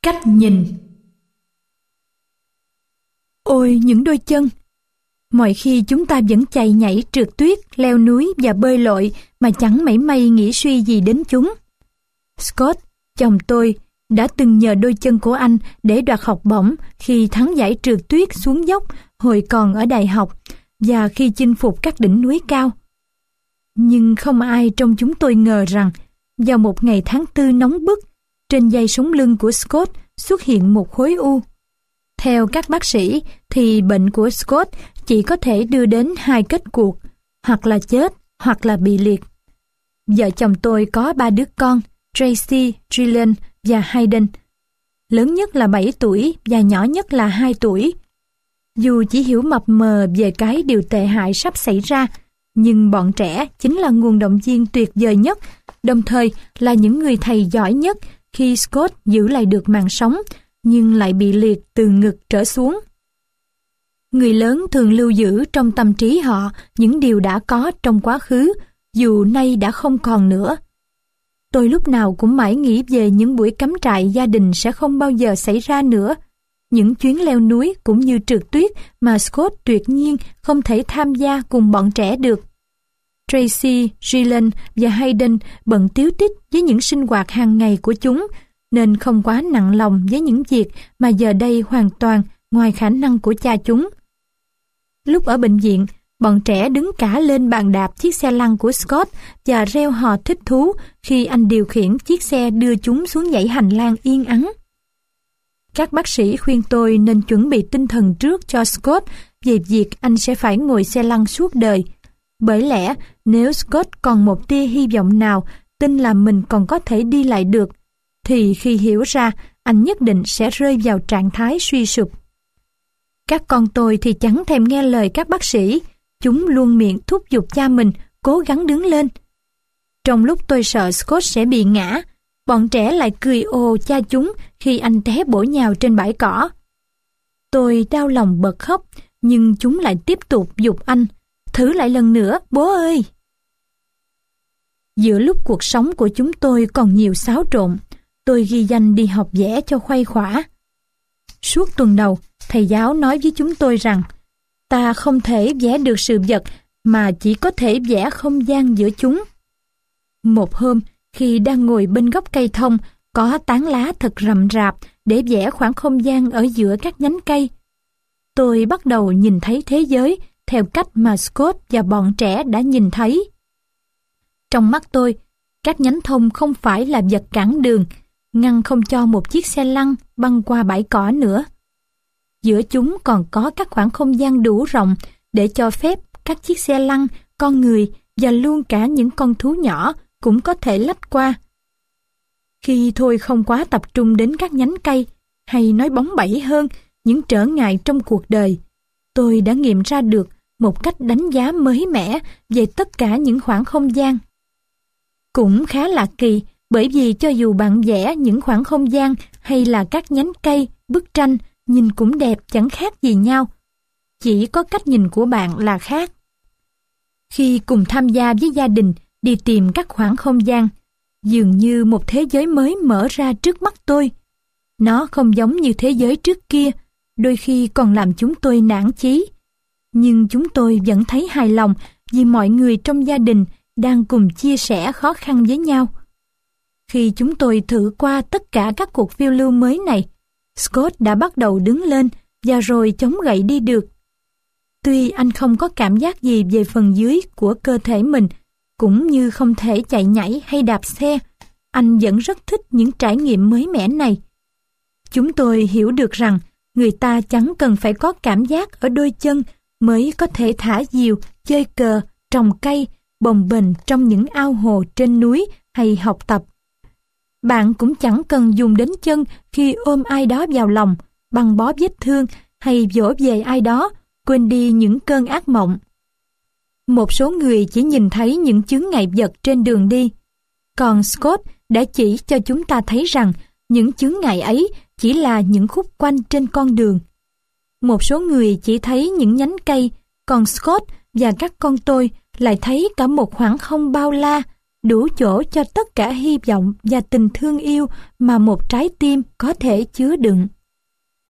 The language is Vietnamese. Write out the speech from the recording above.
Cách nhìn. Ôi những đôi chân! Mọi khi chúng ta vẫn chạy nhảy, trượt tuyết, leo núi và bơi lội mà chẳng mảy may nghĩ suy gì đến chúng. Scott, chồng tôi, đã từng nhờ đôi chân của anh để đoạt học bổng khi thắng giải trượt tuyết xuống dốc hồi còn ở đại học và khi chinh phục các đỉnh núi cao. Nhưng không ai trong chúng tôi ngờ rằng vào một ngày tháng tư nóng bức, trên dây sống lưng của Scott xuất hiện một khối u. Theo các bác sĩ thì bệnh của Scott chỉ có thể đưa đến hai kết cuộc, hoặc là chết hoặc là bị liệt. Vợ chồng tôi có 3 đứa con, Tracy, Gillian và Hayden. Lớn nhất là 7 tuổi và nhỏ nhất là 2 tuổi. Dù chỉ hiểu mập mờ về cái điều tệ hại sắp xảy ra, nhưng bọn trẻ chính là nguồn động viên tuyệt vời nhất, đồng thời là những người thầy giỏi nhất khi Scott giữ lại được mạng sống, nhưng lại bị liệt từ ngực trở xuống. Người lớn thường lưu giữ trong tâm trí họ những điều đã có trong quá khứ, dù nay đã không còn nữa. Tôi lúc nào cũng mãi nghĩ về những buổi cắm trại gia đình sẽ không bao giờ xảy ra nữa, những chuyến leo núi cũng như trượt tuyết mà Scott tuyệt nhiên không thể tham gia cùng bọn trẻ được. Tracy, Gillian và Hayden bận tíu tít với những sinh hoạt hàng ngày của chúng, nên không quá nặng lòng với những việc mà giờ đây hoàn toàn ngoài khả năng của cha chúng. Lúc ở bệnh viện, bọn trẻ đứng cả lên bàn đạp chiếc xe lăn của Scott và reo hò thích thú khi anh điều khiển chiếc xe đưa chúng xuống dãy hành lang yên ắng. Các bác sĩ khuyên tôi nên chuẩn bị tinh thần trước cho Scott về việc anh sẽ phải ngồi xe lăn suốt đời. Bởi lẽ nếu Scott còn một tia hy vọng nào tin là mình còn có thể đi lại được, thì khi hiểu ra anh nhất định sẽ rơi vào trạng thái suy sụp. Các con tôi thì chẳng thèm nghe lời các bác sĩ, chúng luôn miệng thúc giục cha mình cố gắng đứng lên. Trong lúc tôi sợ Scott sẽ bị ngã, bọn trẻ lại cười ồ cha chúng khi anh té bổ nhào trên bãi cỏ. Tôi đau lòng bật khóc, nhưng chúng lại tiếp tục giục anh, thử lại lần nữa bố ơi. Giữa lúc cuộc sống của chúng tôi còn nhiều xáo trộn, tôi ghi danh đi học vẽ cho khuây khỏa. Suốt tuần đầu, thầy giáo nói với chúng tôi rằng ta không thể vẽ được sự vật mà chỉ có thể vẽ không gian giữa chúng. Một hôm, khi đang ngồi bên gốc cây thông có tán lá thật rậm rạp để vẽ khoảng không gian ở giữa các nhánh cây, tôi bắt đầu nhìn thấy thế giới theo cách mà Scott và bọn trẻ đã nhìn thấy. Trong mắt tôi, các nhánh thông không phải là vật cản đường, ngăn không cho một chiếc xe lăn băng qua bãi cỏ nữa. Giữa chúng còn có các khoảng không gian đủ rộng để cho phép các chiếc xe lăn, con người và luôn cả những con thú nhỏ cũng có thể lách qua. Khi tôi không quá tập trung đến các nhánh cây, hay nói bóng bẩy hơn, những trở ngại trong cuộc đời, tôi đã nghiệm ra được một cách đánh giá mới mẻ về tất cả những khoảng không gian. Cũng khá là kỳ, bởi vì cho dù bạn vẽ những khoảng không gian hay là các nhánh cây, bức tranh, nhìn cũng đẹp chẳng khác gì nhau. Chỉ có cách nhìn của bạn là khác. Khi cùng tham gia với gia đình đi tìm các khoảng không gian, dường như một thế giới mới mở ra trước mắt tôi. Nó không giống như thế giới trước kia, đôi khi còn làm chúng tôi nản chí. Nhưng chúng tôi vẫn thấy hài lòng vì mọi người trong gia đình đang cùng chia sẻ khó khăn với nhau. Khi chúng tôi thử qua tất cả các cuộc phiêu lưu mới này, Scott đã bắt đầu đứng lên và rồi chống gậy đi được. Tuy anh không có cảm giác gì về phần dưới của cơ thể mình, cũng như không thể chạy nhảy hay đạp xe, anh vẫn rất thích những trải nghiệm mới mẻ này. Chúng tôi hiểu được rằng người ta chẳng cần phải có cảm giác ở đôi chân mới có thể thả diều, chơi cờ, trồng cây, bồng bềnh trong những ao hồ trên núi hay học tập. Bạn cũng chẳng cần dùng đến chân khi ôm ai đó vào lòng, băng bó vết thương hay dỗ về ai đó, quên đi những cơn ác mộng. Một số người chỉ nhìn thấy những chướng ngại vật trên đường đi, còn Scott đã chỉ cho chúng ta thấy rằng những chướng ngại ấy chỉ là những khúc quanh trên con đường. Một số người chỉ thấy những nhánh cây, còn Scott và các con tôi lại thấy cả một khoảng không bao la, đủ chỗ cho tất cả hy vọng và tình thương yêu mà một trái tim có thể chứa đựng.